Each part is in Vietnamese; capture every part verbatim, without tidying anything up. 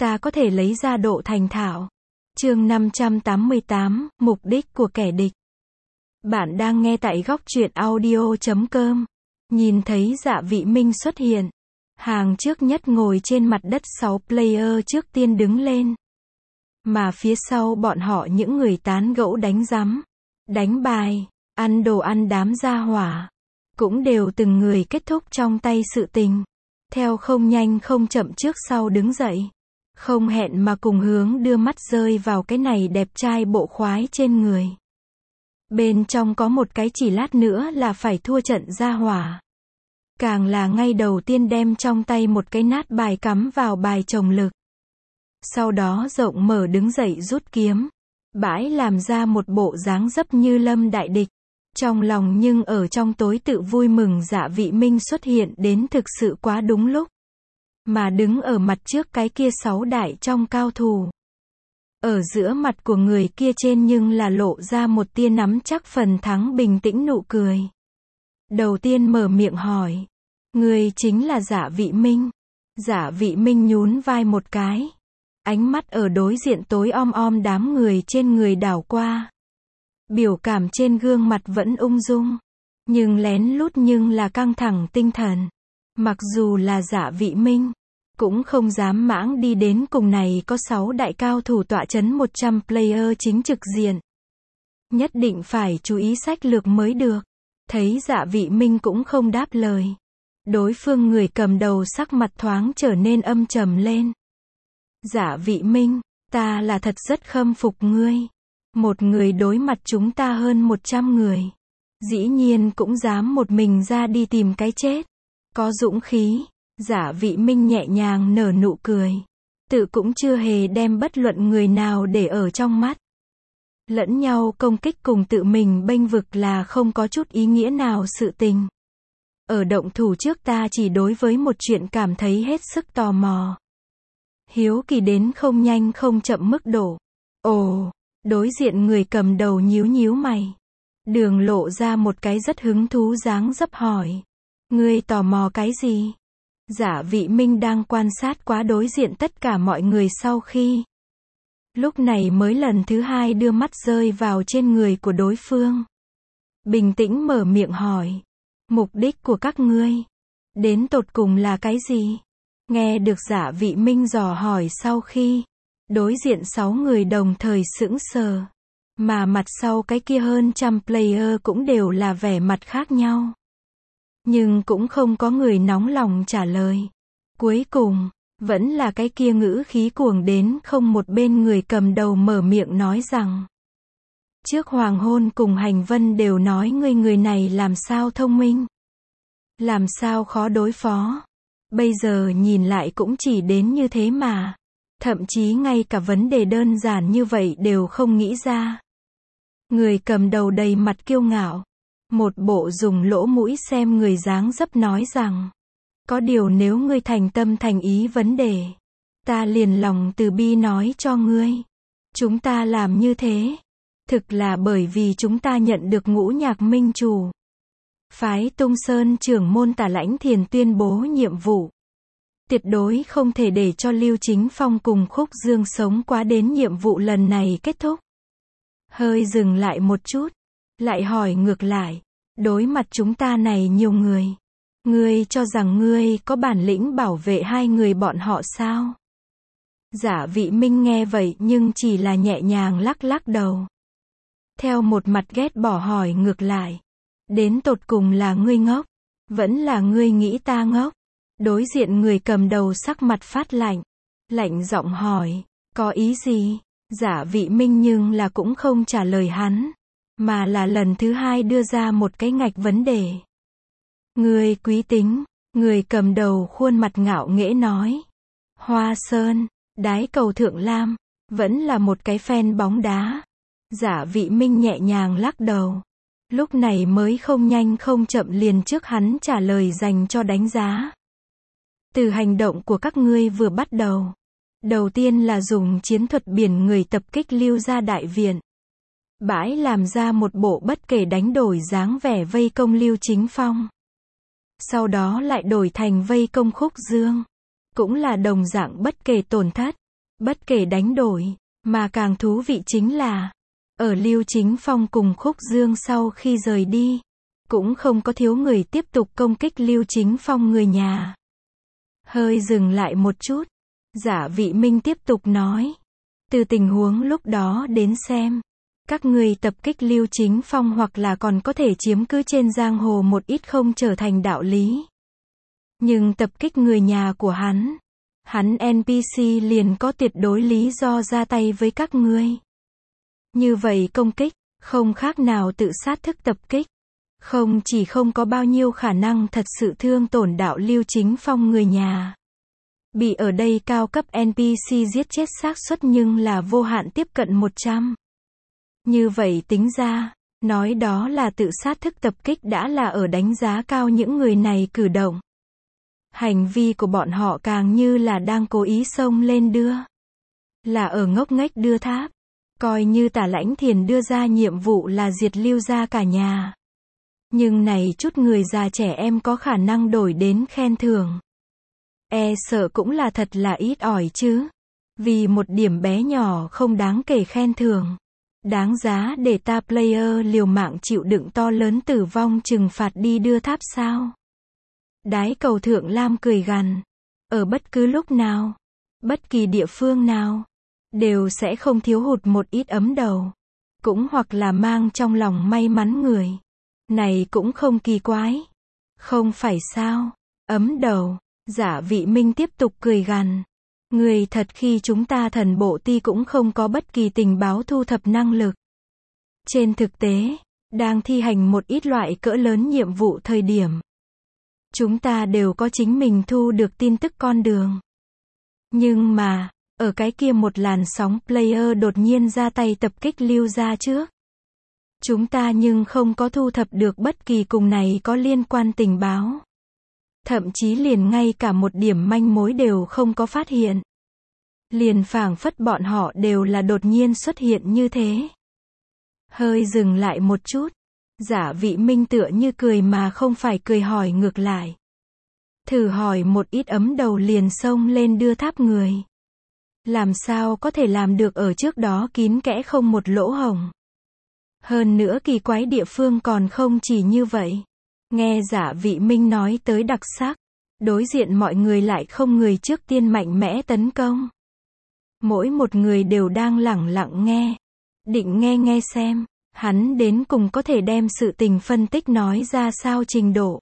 ta có thể lấy ra độ thành thạo. Chương năm trăm tám mươi tám, mục đích của kẻ địch. Bạn đang nghe tại góc truyện audio chấm com. Nhìn thấy Dạ Vị Minh xuất hiện. Hàng trước nhất ngồi trên mặt đất sáu player trước tiên đứng lên. Mà phía sau bọn họ những người tán gẫu đánh rắm, đánh bài, ăn đồ ăn đám gia hỏa. Cũng đều từng người kết thúc trong tay sự tình. Theo không nhanh không chậm trước sau đứng dậy. Không hẹn mà cùng hướng đưa mắt rơi vào cái này đẹp trai bộ khoái trên người. Bên trong có một cái chỉ lát nữa là phải thua trận gia hỏa. Càng là ngay đầu tiên đem trong tay một cái nát bài cắm vào bài chồng lực. Sau đó rộng mở đứng dậy rút kiếm. Bãi làm ra một bộ dáng dấp như lâm đại địch. Trong lòng nhưng ở trong tối tự vui mừng Dạ Vị Minh xuất hiện đến thực sự quá đúng lúc. Mà đứng ở mặt trước cái kia sáu đại trong cao thủ. Ở giữa mặt của người kia trên nhưng là lộ ra một tia nắm chắc phần thắng bình tĩnh nụ cười. Đầu tiên mở miệng hỏi. Người chính là Dạ Vị Minh. Dạ Vị Minh nhún vai một cái. Ánh mắt ở đối diện tối om om đám người trên người đảo qua. Biểu cảm trên gương mặt vẫn ung dung. Nhưng lén lút nhưng là căng thẳng tinh thần. Mặc dù là Dạ Vị Minh. Cũng không dám mãng đi đến cùng này có sáu đại cao thủ tọa chấn một trăm player chính trực diện. Nhất định phải chú ý sách lược mới được. Thấy Dạ Vị Minh cũng không đáp lời. Đối phương người cầm đầu sắc mặt thoáng trở nên âm trầm lên. Dạ Vị Minh, ta là thật rất khâm phục ngươi. Một người đối mặt chúng ta hơn một trăm người. Dĩ nhiên cũng dám một mình ra đi tìm cái chết. Có dũng khí. Dạ Vị Minh nhẹ nhàng nở nụ cười. Tự cũng chưa hề đem bất luận người nào để ở trong mắt. Lẫn nhau công kích cùng tự mình bênh vực là không có chút ý nghĩa nào sự tình. Ở động thủ trước ta chỉ đối với một chuyện cảm thấy hết sức tò mò. Hiếu kỳ đến không nhanh không chậm mức độ. Ồ, đối diện người cầm đầu nhíu nhíu mày. Đường lộ ra một cái rất hứng thú dáng dấp hỏi. Ngươi tò mò cái gì? Dạ Vị Minh đang quan sát quá đối diện tất cả mọi người sau khi. Lúc này mới lần thứ hai đưa mắt rơi vào trên người của đối phương. Bình tĩnh mở miệng hỏi. Mục đích của các ngươi. Đến tột cùng là cái gì? Nghe được Dạ Vị Minh dò hỏi sau khi. Đối diện sáu người đồng thời sững sờ. Mà mặt sau cái kia hơn trăm player cũng đều là vẻ mặt khác nhau. Nhưng cũng không có người nóng lòng trả lời. Cuối cùng, vẫn là cái kia ngữ khí cuồng đến không một bên người cầm đầu mở miệng nói rằng. Trước hoàng hôn cùng hành vân đều nói ngươi người này làm sao thông minh. Làm sao khó đối phó. Bây giờ nhìn lại cũng chỉ đến như thế mà. Thậm chí ngay cả vấn đề đơn giản như vậy đều không nghĩ ra. Người cầm đầu đầy mặt kiêu ngạo. Một bộ dùng lỗ mũi xem người dáng dấp nói rằng. Có điều nếu ngươi thành tâm thành ý vấn đề. Ta liền lòng từ bi nói cho ngươi. Chúng ta làm như thế. Thực là bởi vì chúng ta nhận được ngũ nhạc minh chủ. Phái Tung Sơn trưởng môn Tả Lãnh Thiền tuyên bố nhiệm vụ. Tuyệt đối không thể để cho Lưu Chính Phong cùng Khúc Dương sống quá đến nhiệm vụ lần này kết thúc. Hơi dừng lại một chút. Lại hỏi ngược lại. Đối mặt chúng ta này nhiều người. Ngươi cho rằng ngươi có bản lĩnh bảo vệ hai người bọn họ sao? Dạ Vị Minh nghe vậy nhưng chỉ là nhẹ nhàng lắc lắc đầu. Theo một mặt ghét bỏ hỏi ngược lại. Đến tột cùng là ngươi ngốc. Vẫn là ngươi nghĩ ta ngốc. Đối diện người cầm đầu sắc mặt phát lạnh. Lạnh giọng hỏi. Có ý gì? Dạ Vị Minh nhưng là cũng không trả lời hắn. Mà là lần thứ hai đưa ra một cái ngạch vấn đề. Người quý tính. Người cầm đầu khuôn mặt ngạo nghễ nói. Hoa Sơn. Đái cầu Thượng Lam. Vẫn là một cái fan bóng đá. Dạ Vị Minh nhẹ nhàng lắc đầu. Lúc này mới không nhanh không chậm liền trước hắn trả lời dành cho đánh giá. Từ hành động của các ngươi vừa bắt đầu. Đầu tiên là dùng chiến thuật biển người tập kích Lưu Gia Đại Viện. Bãi làm ra một bộ bất kể đánh đổi dáng vẻ vây công Lưu Chính Phong. Sau đó lại đổi thành vây công Khúc Dương. Cũng là đồng dạng bất kể tổn thất. Bất kể đánh đổi, mà càng thú vị chính là, ở Lưu Chính Phong cùng Khúc Dương sau khi rời đi, cũng không có thiếu người tiếp tục công kích Lưu Chính Phong người nhà. Hơi dừng lại một chút, Giả Vị Minh tiếp tục nói. Từ tình huống lúc đó đến xem, các người tập kích Lưu Chính Phong hoặc là còn có thể chiếm cứ trên giang hồ một ít không trở thành đạo lý. Nhưng tập kích người nhà của hắn, hắn en pê xê liền có tuyệt đối lý do ra tay với các ngươi. Như vậy công kích, không khác nào tự sát thức tập kích. Không chỉ không có bao nhiêu khả năng thật sự thương tổn đạo Lưu Chính Phong người nhà. Bị ở đây cao cấp en pê xê giết chết xác suất nhưng là vô hạn tiếp cận một trăm. Như vậy tính ra, nói đó là tự sát thức tập kích đã là ở đánh giá cao những người này cử động. Hành vi của bọn họ càng như là đang cố ý xông lên đưa. Là ở ngốc nghếch đưa tháp. Coi như Tả Lãnh Thiền đưa ra nhiệm vụ là diệt Lưu gia cả nhà. Nhưng này chút người già trẻ em có khả năng đổi đến khen thưởng. E sợ cũng là thật là ít ỏi chứ. Vì một điểm bé nhỏ không đáng kể khen thưởng. Đáng giá để ta player liều mạng chịu đựng to lớn tử vong trừng phạt đi đưa tháp sao? Đái Cầu Thượng Lam cười gằn. Ở bất cứ lúc nào, bất kỳ địa phương nào, đều sẽ không thiếu hụt một ít ấm đầu. Cũng hoặc là mang trong lòng may mắn người. Này cũng không kỳ quái. Không phải sao? Ấm đầu. Giả Vị Minh tiếp tục cười gằn. Người thật khi chúng ta thần bộ ti cũng không có bất kỳ tình báo thu thập năng lực. Trên thực tế, đang thi hành một ít loại cỡ lớn nhiệm vụ thời điểm. Chúng ta đều có chính mình thu được tin tức con đường. Nhưng mà, ở cái kia một làn sóng player đột nhiên ra tay tập kích Lưu gia trước. Chúng ta nhưng không có thu thập được bất kỳ cùng này có liên quan tình báo. Thậm chí liền ngay cả một điểm manh mối đều không có phát hiện. Liền phảng phất bọn họ đều là đột nhiên xuất hiện như thế. Hơi dừng lại một chút. Giả Vị Minh tựa như cười mà không phải cười hỏi ngược lại. Thử hỏi một ít ấm đầu liền xông lên đưa tháp người. Làm sao có thể làm được ở trước đó kín kẽ không một lỗ hổng. Hơn nữa kỳ quái địa phương còn không chỉ như vậy. Nghe Giả Vị Minh nói tới đặc sắc. Đối diện mọi người lại không người trước tiên mạnh mẽ tấn công. Mỗi một người đều đang lẳng lặng nghe. Định nghe nghe xem. Hắn đến cùng có thể đem sự tình phân tích nói ra sao trình độ.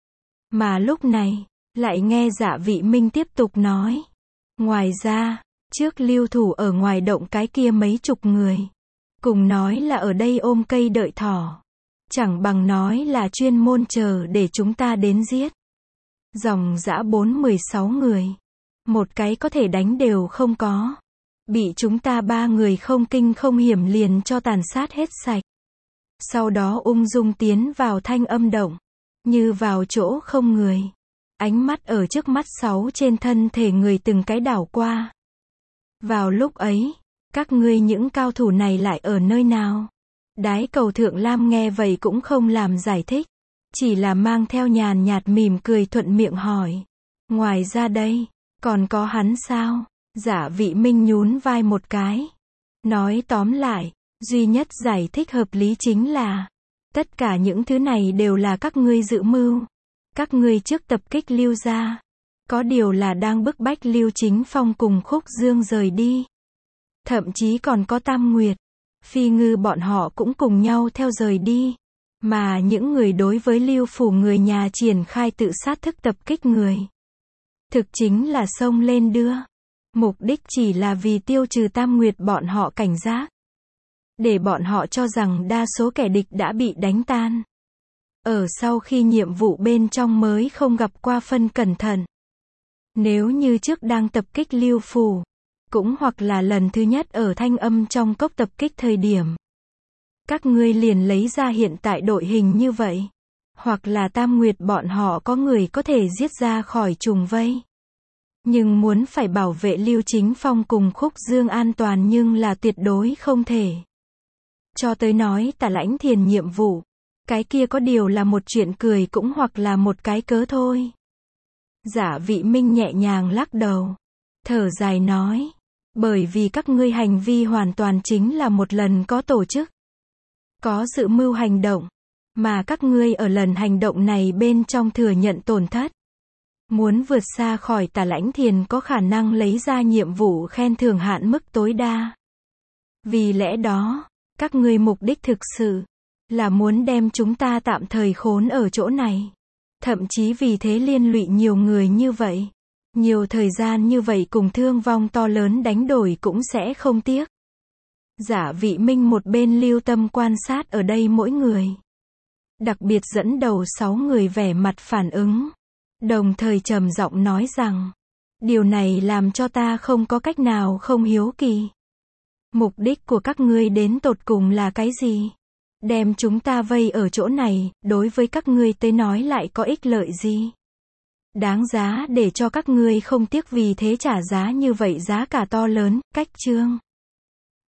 Mà lúc này, lại nghe Giả Vị Minh tiếp tục nói. Ngoài ra, trước lưu thủ ở ngoài động cái kia mấy chục người. Cùng nói là ở đây ôm cây đợi thỏ. Chẳng bằng nói là chuyên môn chờ để chúng ta đến giết. Dòng dã bốn mười sáu người. Một cái có thể đánh đều không có. Bị chúng ta ba người không kinh không hiểm liền cho tàn sát hết sạch. Sau đó ung dung tiến vào thanh âm động. Như vào chỗ không người. Ánh mắt ở trước mắt sáu trên thân thể người từng cái đảo qua. Vào lúc ấy, các ngươi những cao thủ này lại ở nơi nào? Đái Cầu Thượng Lam nghe vậy cũng không làm giải thích. Chỉ là mang theo nhàn nhạt mỉm cười thuận miệng hỏi. Ngoài ra đây, còn có hắn sao? Giả Vị Minh nhún vai một cái. Nói tóm lại, duy nhất giải thích hợp lý chính là, tất cả những thứ này đều là các ngươi dự mưu. Các ngươi trước tập kích Lưu gia. Có điều là đang bức bách Lưu Chính Phong cùng Khúc Dương rời đi. Thậm chí còn có Tam Nguyệt, Phi Ngư bọn họ cũng cùng nhau theo rời đi. Mà những người đối với Lưu phủ người nhà triển khai tự sát thức tập kích người. Thực chính là xông lên đưa. Mục đích chỉ là vì tiêu trừ Tam Nguyệt bọn họ cảnh giác. Để bọn họ cho rằng đa số kẻ địch đã bị đánh tan. Ở sau khi nhiệm vụ bên trong mới không gặp qua phân cẩn thận. Nếu như trước đang tập kích Lưu phủ, cũng hoặc là lần thứ nhất ở thanh âm trong cốc tập kích thời điểm. Các ngươi liền lấy ra hiện tại đội hình như vậy. Hoặc là Tam Nguyệt bọn họ có người có thể giết ra khỏi trùng vây. Nhưng muốn phải bảo vệ Lưu Chính Phong cùng Khúc Dương an toàn nhưng là tuyệt đối không thể. Cho tới nói Tả Lãnh Thiền nhiệm vụ. Cái kia có điều là một chuyện cười cũng hoặc là một cái cớ thôi. Giả Vị Minh nhẹ nhàng lắc đầu. Thở dài nói. Bởi vì các ngươi hành vi hoàn toàn chính là một lần có tổ chức, có dự mưu hành động, mà các ngươi ở lần hành động này bên trong thừa nhận tổn thất. Muốn vượt xa khỏi Tả Lãnh Thiền có khả năng lấy ra nhiệm vụ khen thưởng hạn mức tối đa. Vì lẽ đó, các ngươi mục đích thực sự là muốn đem chúng ta tạm thời khốn ở chỗ này. Thậm chí vì thế liên lụy nhiều người như vậy. Nhiều thời gian như vậy cùng thương vong to lớn đánh đổi cũng sẽ không tiếc. Giả Vị Minh một bên lưu tâm quan sát ở đây mỗi người. Đặc biệt dẫn đầu sáu người vẻ mặt phản ứng. Đồng thời trầm giọng nói rằng, điều này làm cho ta không có cách nào không hiếu kỳ. Mục đích của các ngươi đến tột cùng là cái gì? Đem chúng ta vây ở chỗ này, đối với các ngươi tới nói lại có ích lợi gì? Đáng giá để cho các ngươi không tiếc vì thế trả giá như vậy giá cả to lớn, cách chương.